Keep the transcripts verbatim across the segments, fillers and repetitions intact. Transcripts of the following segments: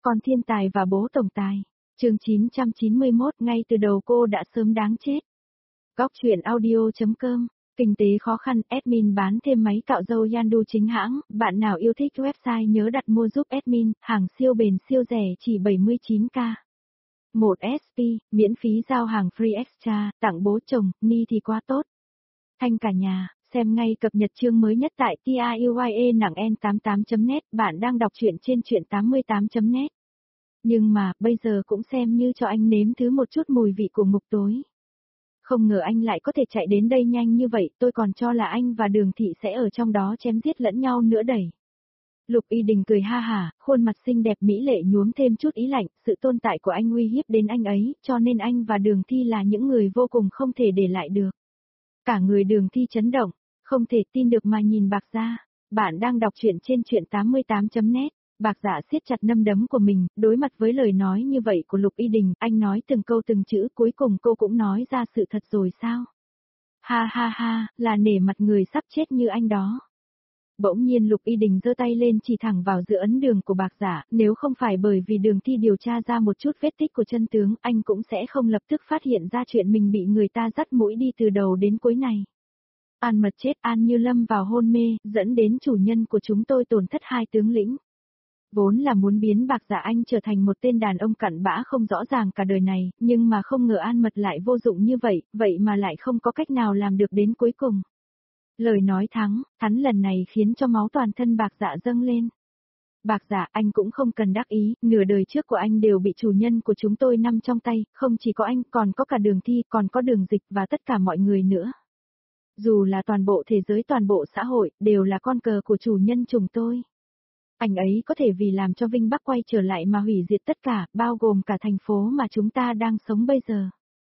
Con thiên tài và bố tổng tài. Chương chín trăm chín mươi mốt, ngay từ đầu cô đã sớm đáng chết. Góc truyện audio chấm com. Kinh tế khó khăn, admin bán thêm máy cạo râu Yandu chính hãng, bạn nào yêu thích website nhớ đặt mua giúp admin, hàng siêu bền siêu rẻ chỉ bảy mươi chín k. một ét pê, miễn phí giao hàng free extra, tặng bố chồng, ni thì quá tốt. Thanh cả nhà, xem ngay cập nhật chương mới nhất tại tiuye nặng en tám mươi tám chấm net, bạn đang đọc truyện trên truyện tám mươi tám chấm net. Nhưng mà, bây giờ cũng xem như cho anh nếm thứ một chút mùi vị của ngục tối. Không ngờ anh lại có thể chạy đến đây nhanh như vậy, tôi còn cho là anh và Đường Thị sẽ ở trong đó chém giết lẫn nhau nữa đẩy. Lục Y Đình cười ha hả, khuôn mặt xinh đẹp mỹ lệ nhuốm thêm chút ý lạnh, sự tồn tại của anh uy hiếp đến anh ấy, cho nên anh và Đường Thi là những người vô cùng không thể để lại được. Cả người Đường Thi chấn động, không thể tin được mà nhìn Bạc Gia. Bạn đang đọc truyện trên truyện tám mươi tám chấm net. Bạc Dạ siết chặt nâm đấm của mình, đối mặt với lời nói như vậy của Lục Y Đình, anh nói từng câu từng chữ, cuối cùng cô cũng nói ra sự thật rồi sao? Ha ha ha, là nể mặt người sắp chết như anh đó. Bỗng nhiên Lục Y Đình giơ tay lên chỉ thẳng vào giữa ấn đường của Bạc Dạ, nếu không phải bởi vì Đường Thi điều tra ra một chút vết tích của chân tướng, anh cũng sẽ không lập tức phát hiện ra chuyện mình bị người ta dắt mũi đi từ đầu đến cuối này. An Mật chết, An Như Lâm vào hôn mê, dẫn đến chủ nhân của chúng tôi tổn thất hai tướng lĩnh. Vốn là muốn biến Bạc Dạ anh trở thành một tên đàn ông cặn bã không rõ ràng cả đời này, nhưng mà không ngờ An Mật lại vô dụng như vậy, vậy mà lại không có cách nào làm được đến cuối cùng. Lời nói thắng, thắn lần này khiến cho máu toàn thân Bạc Dạ dâng lên. Bạc Dạ, anh cũng không cần đắc ý, nửa đời trước của anh đều bị chủ nhân của chúng tôi nắm trong tay, không chỉ có anh, còn có cả Đường Thi, còn có Đường Dịch và tất cả mọi người nữa. Dù là toàn bộ thế giới, toàn bộ xã hội, đều là con cờ của chủ nhân chúng tôi. Anh ấy có thể vì làm cho Vinh Bắc quay trở lại mà hủy diệt tất cả, bao gồm cả thành phố mà chúng ta đang sống bây giờ.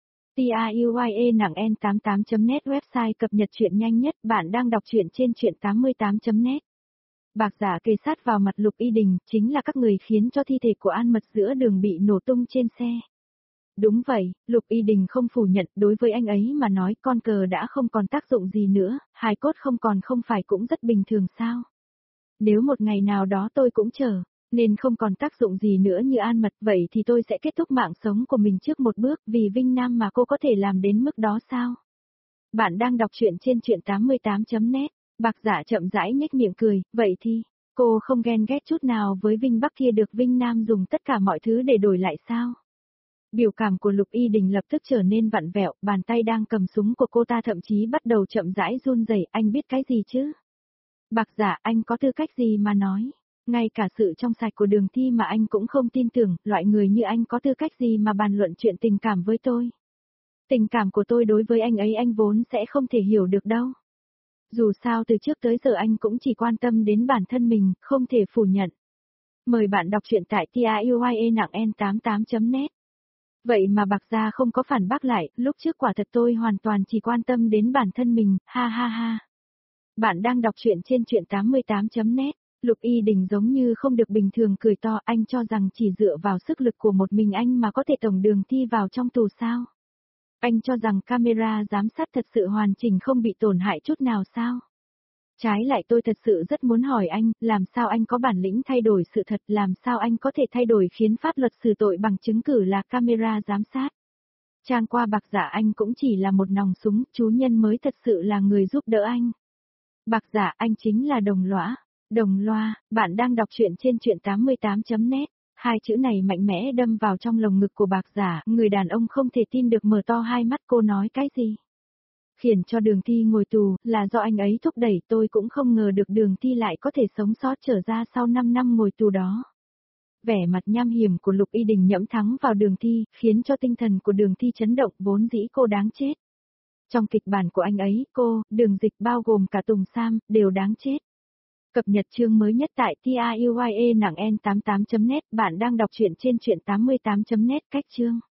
tiuye nặng en tám mươi tám chấm net website cập nhật truyện nhanh nhất, bạn đang đọc truyện trên truyện tám mươi tám chấm net. Bạc Dạ kề sát vào mặt Lục Y Đình, chính là các người khiến cho thi thể của An Mật giữa đường bị nổ tung trên xe. Đúng vậy, Lục Y Đình không phủ nhận, đối với anh ấy mà nói con cờ đã không còn tác dụng gì nữa, hài cốt không còn không phải cũng rất bình thường sao? Nếu một ngày nào đó tôi cũng chờ, nên không còn tác dụng gì nữa như An Mật, vậy thì tôi sẽ kết thúc mạng sống của mình trước một bước, vì Vinh Nam mà cô có thể làm đến mức đó sao? Bạn đang đọc truyện trên truyện tám mươi tám chấm net, Bạc Dạ chậm rãi nhếch miệng cười, vậy thì, cô không ghen ghét chút nào với Vinh Bắc kia được Vinh Nam dùng tất cả mọi thứ để đổi lại sao? Biểu cảm của Lục Y Đình lập tức trở nên vặn vẹo, bàn tay đang cầm súng của cô ta thậm chí bắt đầu chậm rãi run rẩy, anh biết cái gì chứ? Bạc Dạ, anh có tư cách gì mà nói? Ngay cả sự trong sạch của Đường Thi mà anh cũng không tin tưởng, loại người như anh có tư cách gì mà bàn luận chuyện tình cảm với tôi? Tình cảm của tôi đối với anh ấy anh vốn sẽ không thể hiểu được đâu. Dù sao từ trước tới giờ anh cũng chỉ quan tâm đến bản thân mình, không thể phủ nhận. Mời bạn đọc truyện tại tiuye nặng en tám mươi tám chấm net. Vậy mà Bạc Gia không có phản bác lại, lúc trước quả thật tôi hoàn toàn chỉ quan tâm đến bản thân mình, ha ha ha. Bạn đang đọc truyện trên truyện tám mươi tám chấm net. Lục Y Đình giống như không được bình thường cười to, anh cho rằng chỉ dựa vào sức lực của một mình anh mà có thể tổng Đường Thi vào trong tù sao? Anh cho rằng camera giám sát thật sự hoàn chỉnh không bị tổn hại chút nào sao? Trái lại tôi thật sự rất muốn hỏi anh, làm sao anh có bản lĩnh thay đổi sự thật, làm sao anh có thể thay đổi khiến pháp luật xử tội bằng chứng cử là camera giám sát? Trang qua Bạc Dạ anh cũng chỉ là một nòng súng, chú nhân mới thật sự là người giúp đỡ anh. Bạc Dạ anh chính là đồng lõa, đồng loa, bạn đang đọc truyện trên truyện tám mươi tám chấm net. Hai chữ này mạnh mẽ đâm vào trong lồng ngực của Bạc Dạ, người đàn ông không thể tin được mở to hai mắt, cô nói cái gì? Khiến cho Đường Thi ngồi tù, là do anh ấy thúc đẩy, tôi cũng không ngờ được Đường Thi lại có thể sống sót trở ra sau năm năm ngồi tù đó. Vẻ mặt nham hiểm của Lục Y Đình nhẫm thắng vào Đường Thi, khiến cho tinh thần của Đường Thi chấn động, vốn dĩ cô đáng chết. Trong kịch bản của anh ấy, cô, Đường Dịch bao gồm cả Tùng Sam, đều đáng chết. Cập nhật chương mới nhất tại tiuye nặng en tám mươi tám chấm net, bạn đang đọc truyện trên truyện tám mươi tám chấm net, cách chương.